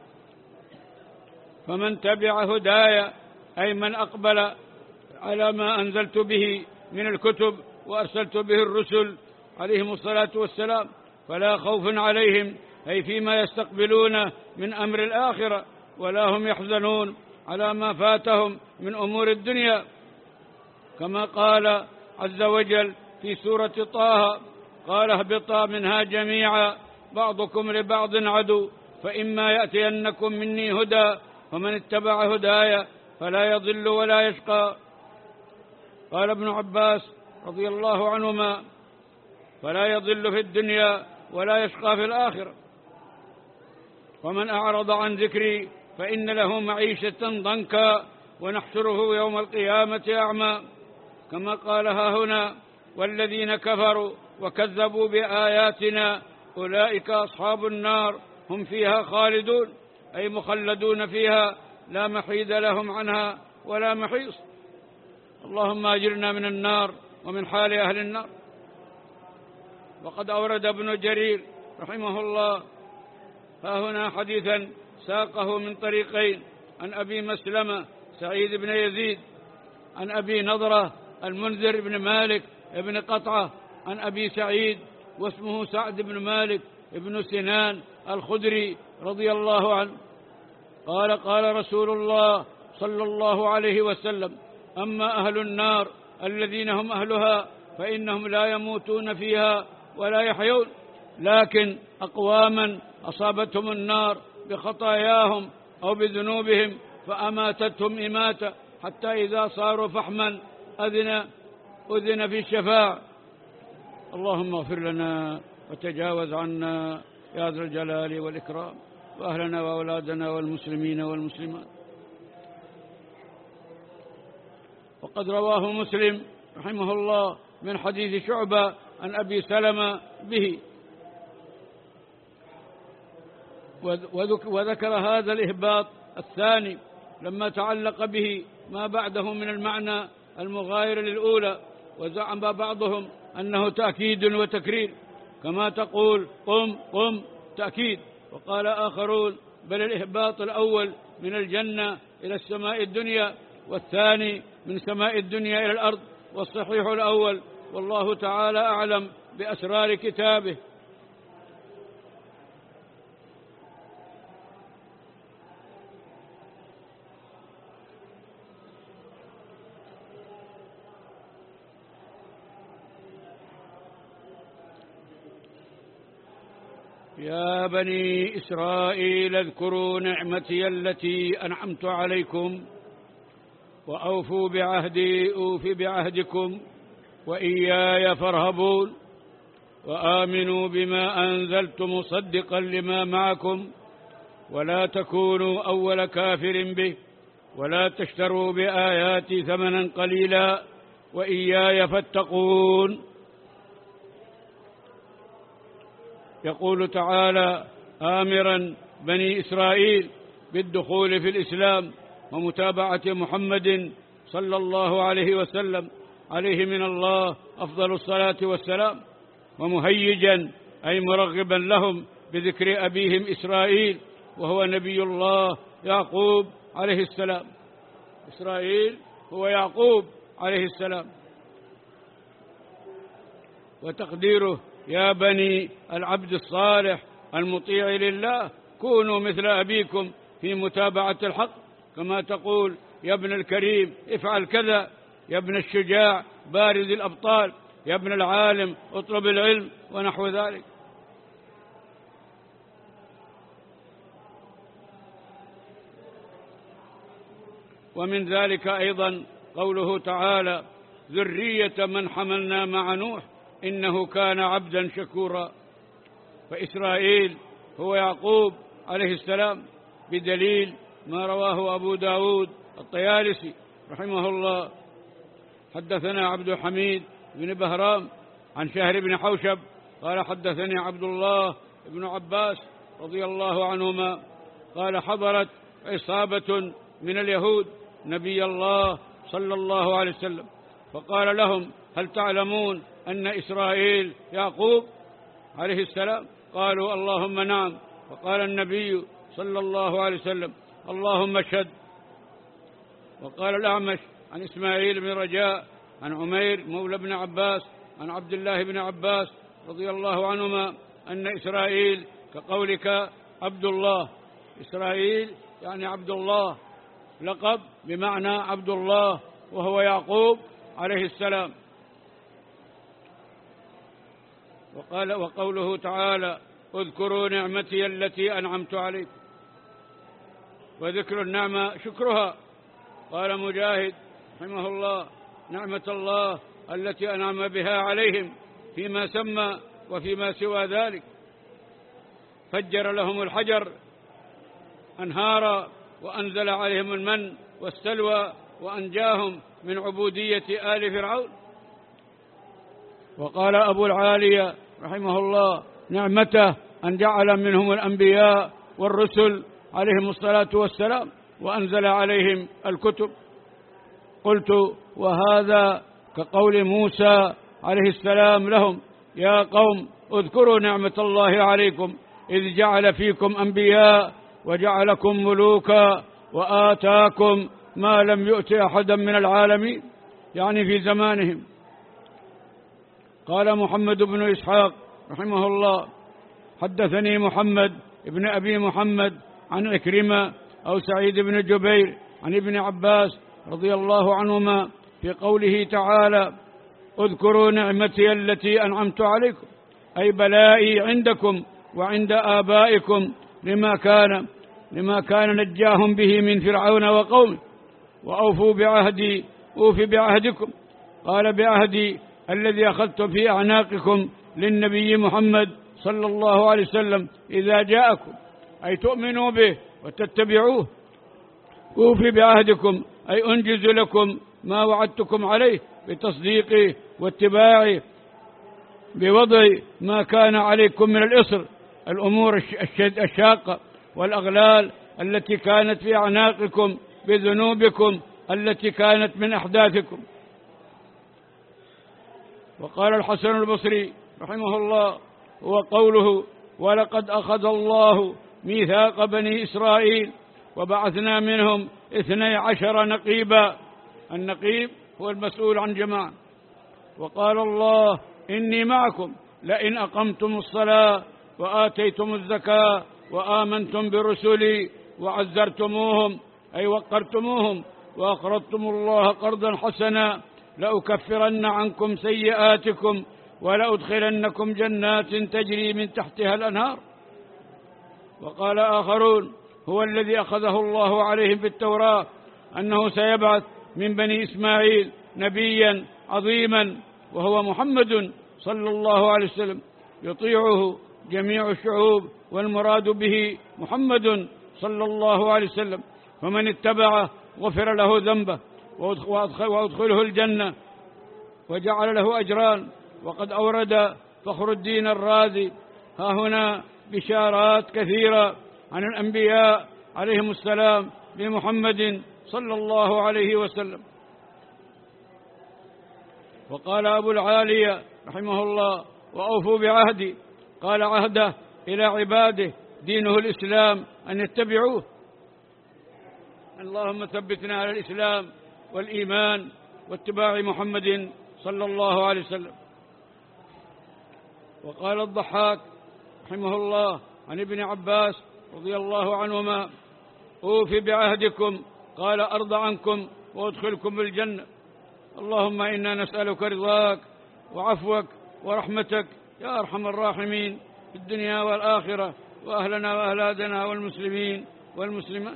فمن تبع هدايا أي من أقبل على ما أنزلت به من الكتب وأرسلت به الرسل عليهم الصلاة والسلام فلا خوف عليهم أي فيما يستقبلون من أمر الآخرة، ولا هم يحزنون على ما فاتهم من أمور الدنيا، كما قال عز وجل في سورة طه: قال اهبطا منها جميعا بعضكم لبعض عدو فإما يأتينكم مني هدى فمن اتبع هدايا فلا يضل ولا يشقى. قال ابن عباس رضي الله عنهما: فلا يضل في الدنيا ولا يشقى في الآخرة. ومن أعرض عن ذكري فإن له معيشة ضنكا ونحشره يوم القيامة أعمى، كما قال ها هنا: والذين كفروا وكذبوا بآياتنا أولئك أصحاب النار هم فيها خالدون أي مخلدون فيها لا محيد لهم عنها ولا محيص. اللهم أجرنا من النار ومن حال أهل النار. وقد أورد ابن جرير رحمه الله ها هنا حديثا ساقه من طريقين: عن أبي مسلمة سعيد بن يزيد، عن أبي نضرة المنذر بن مالك بن قطعة، عن أبي سعيد واسمه سعد بن مالك بن سنان الخدري رضي الله عنه قال: قال رسول الله صلى الله عليه وسلم: أما أهل النار الذين هم أهلها فإنهم لا يموتون فيها ولا يحيون، لكن أقواما أصابتهم النار بخطاياهم أو بذنوبهم فأماتتهم إماتة حتى إذا صاروا فحما أذن أذن في الشفاعة. اللهم اغفر لنا وتجاوز عنا يا ذا الجلال والإكرام، وأهلنا وأولادنا والمسلمين والمسلمات. وقد رواه مسلم رحمه الله من حديث شعبة عن أبي سلمة به، وذكر هذا الإهباط الثاني لما تعلق به ما بعده من المعنى المغاير للأولى، وزعم بعضهم أنه تأكيد وتكرير، كما تقول قم قم تأكيد، وقال آخرون بل الإهباط الأول من الجنة إلى السماء الدنيا، والثاني من سماء الدنيا إلى الأرض، والصحيح الأول، والله تعالى أعلم بأسرار كتابه. يا بني إسرائيل اذكروا نعمتي التي أنعمت عليكم وأوفوا بعهدي أوف بعهدكم وإياي فارهبون وآمنوا بما أنزلت مصدقا لما معكم ولا تكونوا أول كافر به ولا تشتروا بآياتي ثمنا قليلا وإياي فاتقون. يقول تعالى آمرا بني إسرائيل بالدخول في الإسلام ومتابعة محمد صلى الله عليه وسلم عليه من الله أفضل الصلاة والسلام، ومهيجا أي مرغبا لهم بذكر أبيهم إسرائيل وهو نبي الله يعقوب عليه السلام. إسرائيل هو يعقوب عليه السلام، وتقديره يا بني العبد الصالح المطيع لله كونوا مثل أبيكم في متابعة الحق، كما تقول يا ابن الكريم افعل كذا، يا ابن الشجاع بارز الأبطال، يا ابن العالم اطلب العلم، ونحو ذلك. ومن ذلك أيضا قوله تعالى ذرية من حملنا مع نوح إنه كان عبدا شكورا. فإسرائيل هو يعقوب عليه السلام، بدليل ما رواه أبو داود الطيالسي رحمه الله. حدثنا عبد الحميد بن بهرام عن شهر بن حوشب قال حدثني عبد الله بن عباس رضي الله عنهما قال حضرت عصابة من اليهود نبي الله صلى الله عليه وسلم فقال لهم هل تعلمون أن إسرائيل يعقوب عليه السلام؟ قالوا اللهم نعم. فقال النبي صلى الله عليه وسلم اللهم اشهد. وقال الأعمش عن إسماعيل بن رجاء عن عمير مولى بن عباس عن عبد الله بن عباس رضي الله عنهما أن إسرائيل كقولك عبد الله. إسرائيل يعني عبد الله، لقب بمعنى عبد الله، وهو يعقوب عليه السلام. وقال وقوله تعالى اذكروا نعمتي التي أنعمت عليكم، وذكر النعمة شكرها. قال مجاهد رحمه الله نعمة الله التي أنعم بها عليهم فيما سمى وفيما سوى ذلك، فجر لهم الحجر أنهارا وأنزل عليهم المن والسلوى وأنجاهم من عبودية آل فرعون. وقال أبو العالية رحمه الله نعمته أن جعل منهم الأنبياء والرسل عليهم الصلاة والسلام وأنزل عليهم الكتب. قلت وهذا كقول موسى عليه السلام لهم يا قوم اذكروا نعمة الله عليكم إذ جعل فيكم أنبياء وجعلكم ملوكا وآتاكم ما لم يؤت أحدا من العالمين، يعني في زمانهم. قال محمد بن إسحاق رحمه الله حدثني محمد ابن أبي محمد عن عكرمة أو سعيد بن جبير عن ابن عباس رضي الله عنهما في قوله تعالى اذكروا نعمتي التي أنعمت عليكم، أي بلائي عندكم وعند آبائكم لما كان لما كان نجاهم به من فرعون وقومه، وأوفوا بعهدي أوف بعهدكم. قال بعهدي الذي أخذت في أعناقكم للنبي محمد صلى الله عليه وسلم إذا جاءكم، أي تؤمنوا به وتتبعوه. أوف بعهدكم أي أنجز لكم ما وعدتكم عليه بتصديقه واتباعه، بوضع ما كان عليكم من الإصر، الأمور الشاقة والأغلال التي كانت في أعناقكم بذنوبكم التي كانت من أحداثكم. وقال الحسن البصري رحمه الله هو قوله ولقد أخذ الله ميثاق بني إسرائيل وبعثنا منهم اثني عشر نقيبا، النقيب هو المسؤول عن جماعة. وقال الله إني معكم لئن أقمتم الصلاة وآتيتم الزكاة وآمنتم برسلي وعزرتموهم أي وقرتموهم وأقرضتم الله قرضا حسنا لأكفرن عنكم سيئاتكم ولأدخلنكم جنات تجري من تحتها الأنهار. وقال آخرون هو الذي أخذه الله عليهم في التوراة أنه سيبعث من بني إسماعيل نبيا عظيما وهو محمد صلى الله عليه وسلم يطيعه جميع الشعوب، والمراد به محمد صلى الله عليه وسلم، فمن اتبعه غفر له ذنبه وأدخله الجنة وجعل له أجران. وقد أورد فخر الدين الرازي ها هنا بشارات كثيرة عن الأنبياء عليهم السلام بمحمد صلى الله عليه وسلم. وقال أبو العالية رحمه الله: وأوفوا بعهدي، قال عهده إلى عباده دينه الإسلام أن يتبعوه. اللهم ثبتنا على الإسلام والإيمان واتباع محمد صلى الله عليه وسلم. وقال الضحاك رحمه الله عن ابن عباس رضي الله عنهما: أوفي بعهدكم، قال أرضى عنكم وأدخلكم الجنة. اللهم إنا نسألك رضاك وعفوك ورحمتك يا أرحم الراحمين في الدنيا والآخرة، وأهلنا وأهلادنا والمسلمين والمسلمات.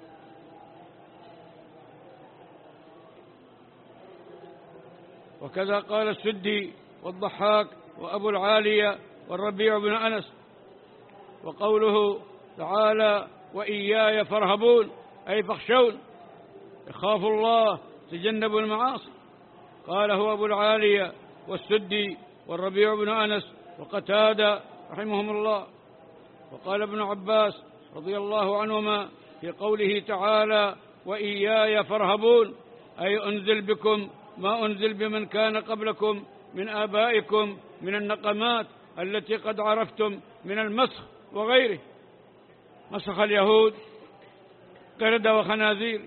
وكذا قال السدي والضحاك وأبو العالية والربيع بن أنس. وقوله تعالى: وإياي فارهبون، أي فاخشون، يخافوا الله، تجنبوا المعاصي. قاله أبو العالية والسدي والربيع بن أنس وقتادة رحمهم الله. وقال ابن عباس رضي الله عنهما في قوله تعالى: وإياي فارهبون، أي أنزل بكم ما أنزل بمن كان قبلكم من آبائكم من النقمات التي قد عرفتم من المسخ وغيره. مسخ اليهود قردة وخنازير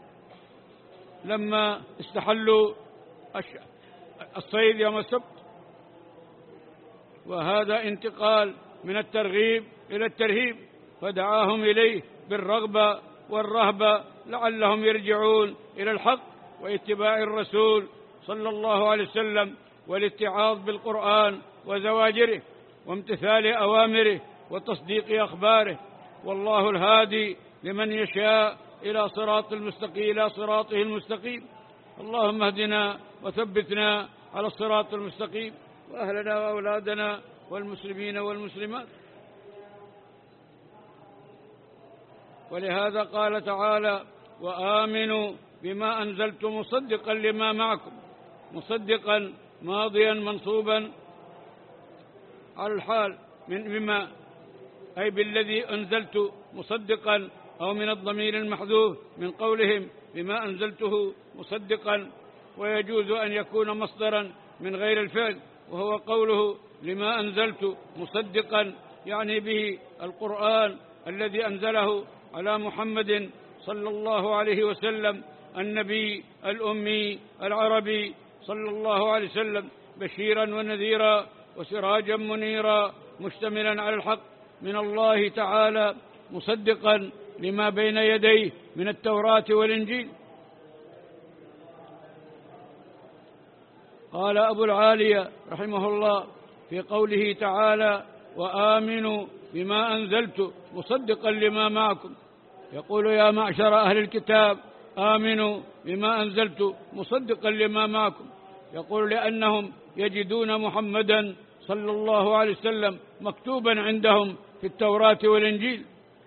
لما استحلوا الصيد يوم السبت، وهذا انتقال من الترغيب إلى الترهيب، فدعاهم إليه بالرغبة والرهبة لعلهم يرجعون إلى الحق واتباع الرسول صلى الله عليه وسلم والاتعاظ بالقرآن وزواجره وامتثال أوامره وتصديق أخباره. والله الهادي لمن يشاء إلى صراط المستقيم إلى صراطه المستقيم. اللهم اهدنا وثبتنا على الصراط المستقيم، وأهلنا وأولادنا والمسلمين والمسلمات. ولهذا قال تعالى: وآمنوا بما أنزلت مصدقا لما معكم. مصدقا ماضيا منصوبا على الحال من بما، أي بالذي أنزلت، مصدقا أو من الضمير المحذوف من قولهم بما أنزلته مصدقا. ويجوز أن يكون مصدرا من غير الفعل، وهو قوله لما أنزلت مصدقا، يعني به القرآن الذي أنزله على محمد صلى الله عليه وسلم النبي الأمي العربي صلى الله عليه وسلم، بشيرا ونذيرا وسراجا منيرا مشتملا على الحق من الله تعالى، مصدقا لما بين يديه من التوراة والإنجيل. قال أبو العالية رحمه الله في قوله تعالى: وآمنوا بما أنزلت مصدقا لما معكم، يقول: يا معشر أهل الكتاب آمنوا بما أنزلت مصدقا لما معكم. يقول: لأنهم يجدون محمدا صلى الله عليه وسلم مكتوبا عندهم في التوراة والإنجيل،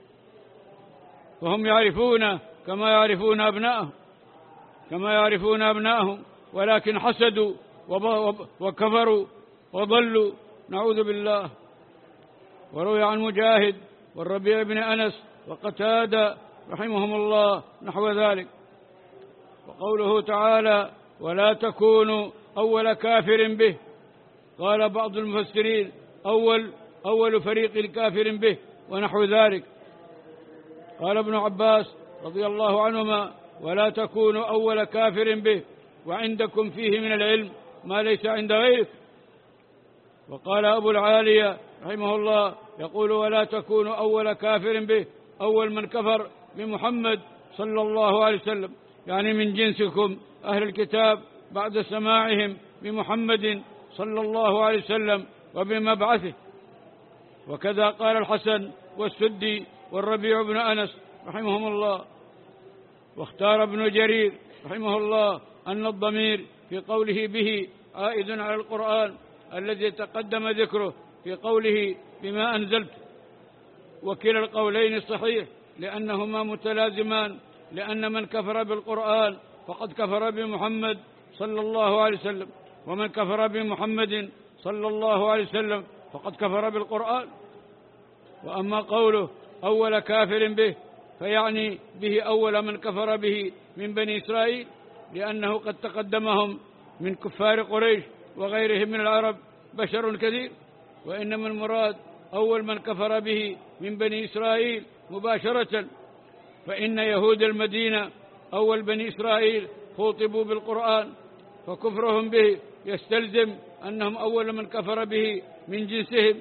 فهم يعرفونه كما يعرفون أبنائهم كما يعرفون أبنائهم ولكن حسدوا وكفروا وضلوا، نعوذ بالله. وروي عن مجاهد والربيع بن أنس وقتادة رحمهم الله نحو ذلك. وقوله تعالى: ولا تكونوا أول كافر به، قال بعض المفسرين: أول أول فريق الكافر به ونحو ذلك. قال ابن عباس رضي الله عنهما: ولا تكونوا أول كافر به وعندكم فيه من العلم ما ليس عند غيرك. وقال أبو العالية رحمه الله يقول: ولا تكونوا أول كافر به، أول من كفر بمحمد صلى الله عليه وسلم، يعني من جنسكم أهل الكتاب بعد سماعهم بمحمد صلى الله عليه وسلم وبمبعثه. وكذا قال الحسن والسدي والربيع بن أنس رحمهم الله. واختار ابن جرير رحمه الله أن الضمير في قوله به عائد على القرآن الذي تقدم ذكره في قوله بما أنزلت، وكلا القولين الصحيح لأنهما متلازمان لأن من كفر بالقرآن فقد كفر بمحمد صلى الله عليه وسلم، ومن كفر بمحمد صلى الله عليه وسلم فقد كفر بالقرآن. وأما قوله أول كافر به فيعني به أول من كفر به من بني إسرائيل، لأنه قد تقدمهم من كفار قريش وغيرهم من العرب بشر كثير، وإنما المراد أول من كفر به من بني إسرائيل مباشرة، فإن يهود المدينة أول بني إسرائيل خوطبوا بالقرآن، فكفرهم به يستلزم أنهم أول من كفر به من جنسهم.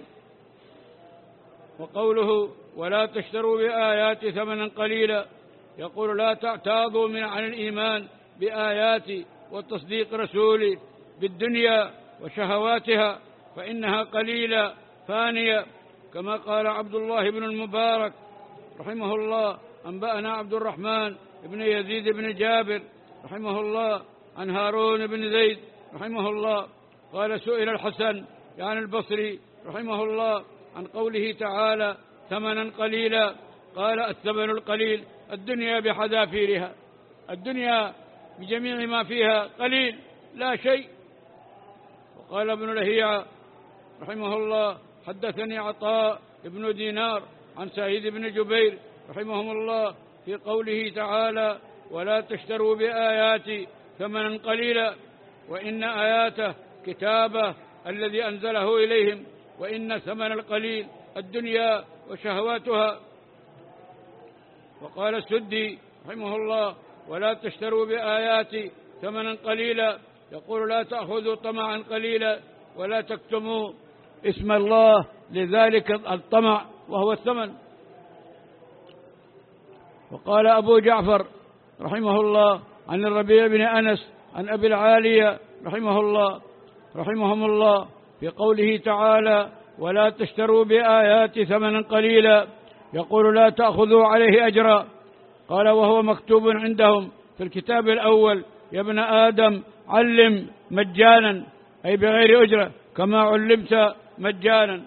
وقوله ولا تشتروا بآياتي ثمنا قليلا، يقول لا تعتاضوا من عن الإيمان بآياتي وتصديق رسولي بالدنيا وشهواتها، فإنها قليلة فانية، كما قال عبد الله بن المبارك رحمه الله: أنبأنا عبد الرحمن بن يزيد بن جابر رحمه الله عن هارون بن زيد رحمه الله قال: سئل الحسن يعني البصري رحمه الله عن قوله تعالى ثمنا قليلا، قال: الثمن القليل الدنيا بحذافيرها، الدنيا بجميع ما فيها قليل لا شيء. وقال ابن لهيعة رحمه الله: حدثني عطاء ابن دينار عن سعيد بن جبير رحمهم الله في قوله تعالى: ولا تشتروا بآياتي ثمنا قليلا، وإن آياته كتابه الذي أنزله إليهم، وإن ثمن القليل الدنيا وشهواتها. وقال السدي رحمه الله: ولا تشتروا بآياتي ثمنا قليلا، يقول لا تأخذوا طمعا قليلا ولا تكتموا اسم الله لذلك الطمع وهو الثمن. وقال أبو جعفر رحمه الله عن الربيع بن أنس عن أبي العالية رحمه الله رحمهم الله في قوله تعالى: ولا تشتروا بآياتي ثمنا قليلا، يقول لا تأخذوا عليه أجرا. قال: وهو مكتوب عندهم في الكتاب الأول: يا ابن آدم علم مجانا، أي بغير أجرة، كما علمت مجانا.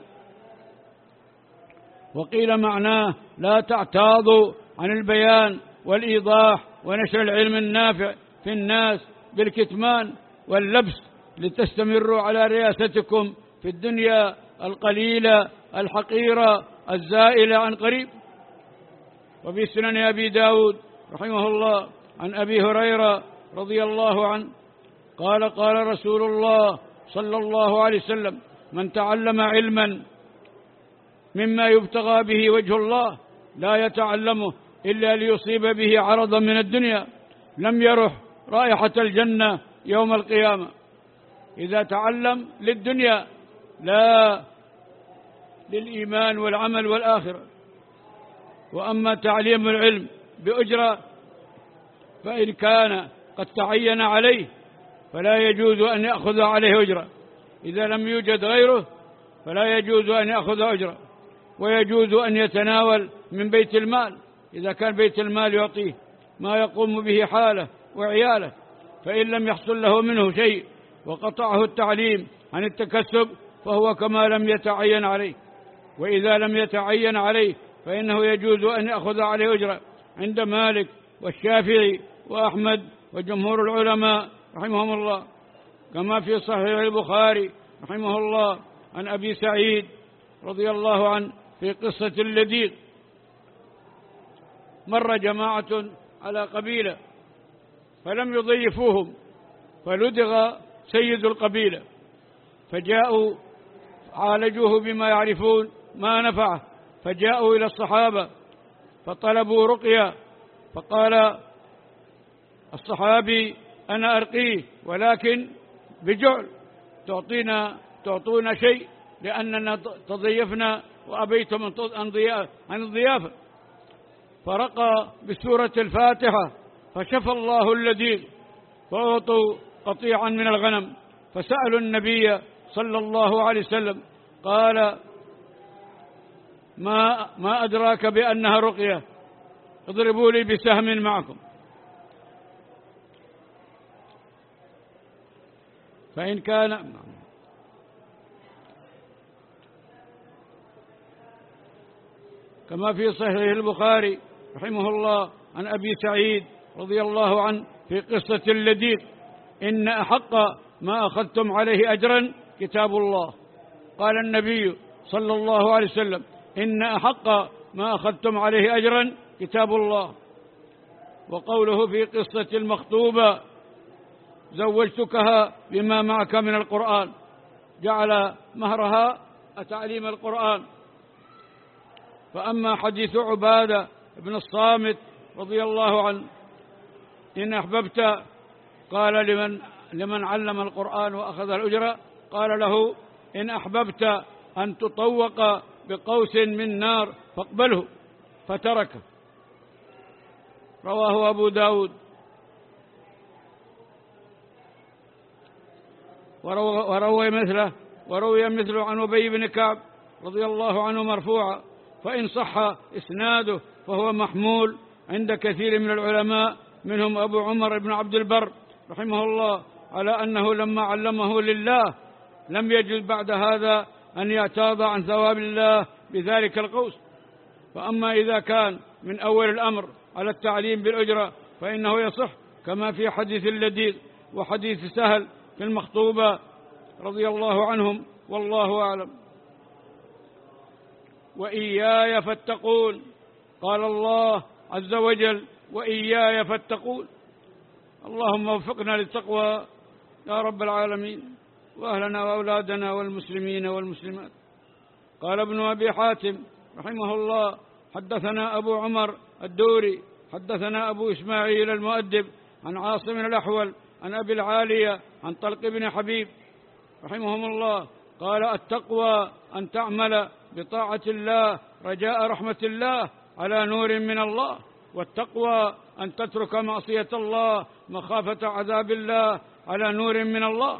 وقيل معناه لا تعتاضوا عن البيان والإيضاح ونشر العلم النافع في الناس بالكتمان واللبس، لتستمروا على رياستكم في الدنيا القليلة الحقيرة الزائلة عن قريب. وفي سنن أبي داود رحمه الله عن أبي هريرة رضي الله عنه قال: قال رسول الله صلى الله عليه وسلم: من تعلم علما مما يبتغى به وجه الله لا يتعلمه إلا ليصيب به عرضا من الدنيا لم يرح رائحة الجنة يوم القيامة. إذا تعلم للدنيا لا للإيمان والعمل والآخرة. وأما تعليم العلم بأجرة فإن كان قد تعين عليه فلا يجوز أن يأخذ عليه أجرة، إذا لم يوجد غيره فلا يجوز أن يأخذ أجرة. ويجوز أن يتناول من بيت المال إذا كان بيت المال يعطيه ما يقوم به حاله وعياله، فإن لم يحصل له منه شيء وقطعه التعليم عن التكسب فهو كما لم يتعين عليه. وإذا لم يتعين عليه فإنه يجوز أن يأخذ عليه أجرة عند مالك والشافعي وأحمد وجمهور العلماء رحمهم الله، كما في صحيح البخاري رحمه الله عن أبي سعيد رضي الله عنه في قصة اللذيذ. مر جماعة على قبيلة فلم يضيفوهم، فلدغ سيد القبيلة، فجاءوا عالجوه بما يعرفون ما نفعه، فجاءوا إلى الصحابة فطلبوا رقية، فقال الصحابي: أنا أرقيه ولكن بجعل، تعطينا تعطونا شيء لأننا تضيفنا وأبيتم عن الضيافة. فرقى بسورة الفاتحة فشفى الله اللذيذ، فأعطوا قطيعا من الغنم، فسألوا النبي صلى الله عليه وسلم قال: ما, ما أدراك بأنها رقية، اضربوا لي بسهم معكم. فإن كان كما في صحيح البخاري رحمه الله عن أبي سعيد رضي الله عنه في قصة اللديغ: إن أحق ما أخذتم عليه أجرا كتاب الله. قال النبي صلى الله عليه وسلم: إن أحق ما أخذتم عليه أجرا كتاب الله. وقوله في قصة المخطوبة: زوجتكها بما معك من القرآن، جعل مهرها تعليم القرآن. فأما حديث عبادة بن الصامت رضي الله عنه: إن أحببت، قال لمن لمن علم القرآن وأخذ الأجرة، قال له: إن أحببت أن تطوق بقوس من نار فاقبله، فتركه. رواه أبو داود. وروي مثله وروي مثله عن أبي بن كعب رضي الله عنه مرفوعا، فإن صح إسناده فهو محمول عند كثير من العلماء، منهم أبو عمر بن عبد البر رحمه الله، على أنه لما علمه لله لم يجد بعد هذا أن يعتاض عن ثواب الله بذلك القوس. فأما إذا كان من أول الأمر على التعليم بالأجرة فإنه يصح، كما في حديث اللديغ وحديث سهل في المخطوبة رضي الله عنهم، والله أعلم. وإياي فاتقون، قال الله عز وجل: وإياي فاتقون. اللهم وفقنا للتقوى يا رب العالمين، وأهلنا وأولادنا والمسلمين والمسلمات. قال ابن أبي حاتم رحمه الله: حدثنا أبو عمر الدوري حدثنا أبو إسماعيل المؤدب عن عاصم الأحول عن أبي العالية عن طلق بن حبيب رحمهم الله قال: التقوى أن تعمل بطاعة الله رجاء رحمة الله على نور من الله، والتقوى أن تترك معصية الله مخافة عذاب الله على نور من الله.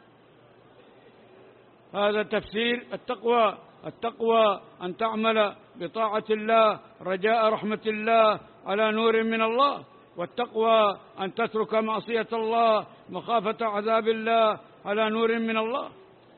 هذا تفسير التقوى. التقوى أن تعمل بطاعة الله رجاء رحمة الله على نور من الله، والتقوى أن تترك معصية الله مخافة عذاب الله على نور من الله.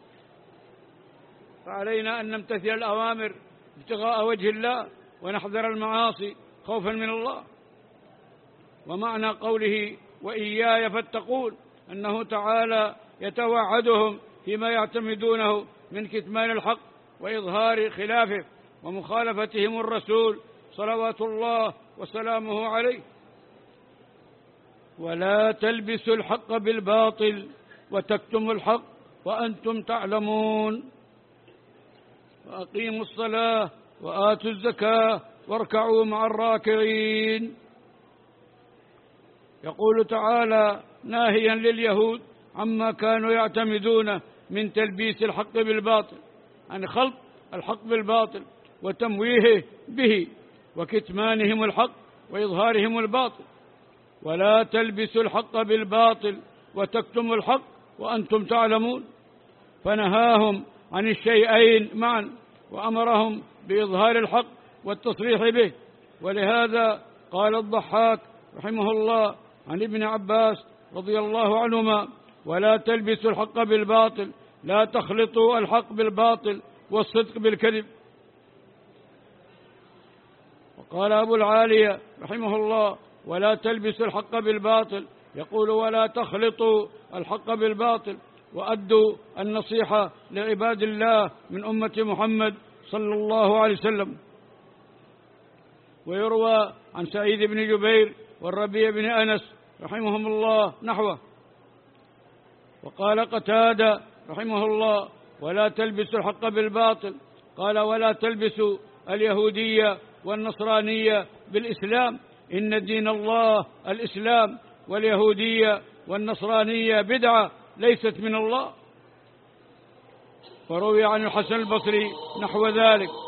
فعلينا أن نمتثل الأوامر ابتغاء وجه الله، ونحذر المعاصي خوفا من الله. ومعنى قوله: وإياي فاتقون، أنه تعالى يتوعدهم فيما يعتمدونه من كتمان الحق وإظهار خلافه ومخالفتهم الرسول صلوات الله وسلامه عليه. ولا تلبسوا الحق بالباطل وتكتموا الحق وأنتم تعلمون، وأقيموا الصلاة وآتوا الزكاة واركعوا مع الراكعين. يقول تعالى ناهيا لليهود عما كانوا يعتمدون من تلبيس الحق بالباطل، عن خلط الحق بالباطل وتمويهه به وكتمانهم الحق وإظهارهم الباطل. ولا تلبسوا الحق بالباطل وتكتموا الحق وأنتم تعلمون، فنهاهم عن الشيئين معا وأمرهم بإظهار الحق والتصريح به. ولهذا قال الضحاك رحمه الله عن ابن عباس رضي الله عنهما: ولا تلبسوا الحق بالباطل، لا تخلطوا الحق بالباطل والصدق بالكذب. وقال أبو العالية رحمه الله: ولا تلبسوا الحق بالباطل، يقول: ولا تخلطوا الحق بالباطل، وأدوا النصيحة لعباد الله من أمة محمد صلى الله عليه وسلم. ويروى عن سعيد بن جبير والربيع بن أنس رحمهم الله نحوه. وقال قتادة رحمه الله: ولا تلبسوا الحق بالباطل، قال: ولا تلبسوا اليهودية والنصرانية بالإسلام، إن دين الله الإسلام، واليهودية والنصرانية بدعة ليست من الله. وروي عن الحسن البصري نحو ذلك.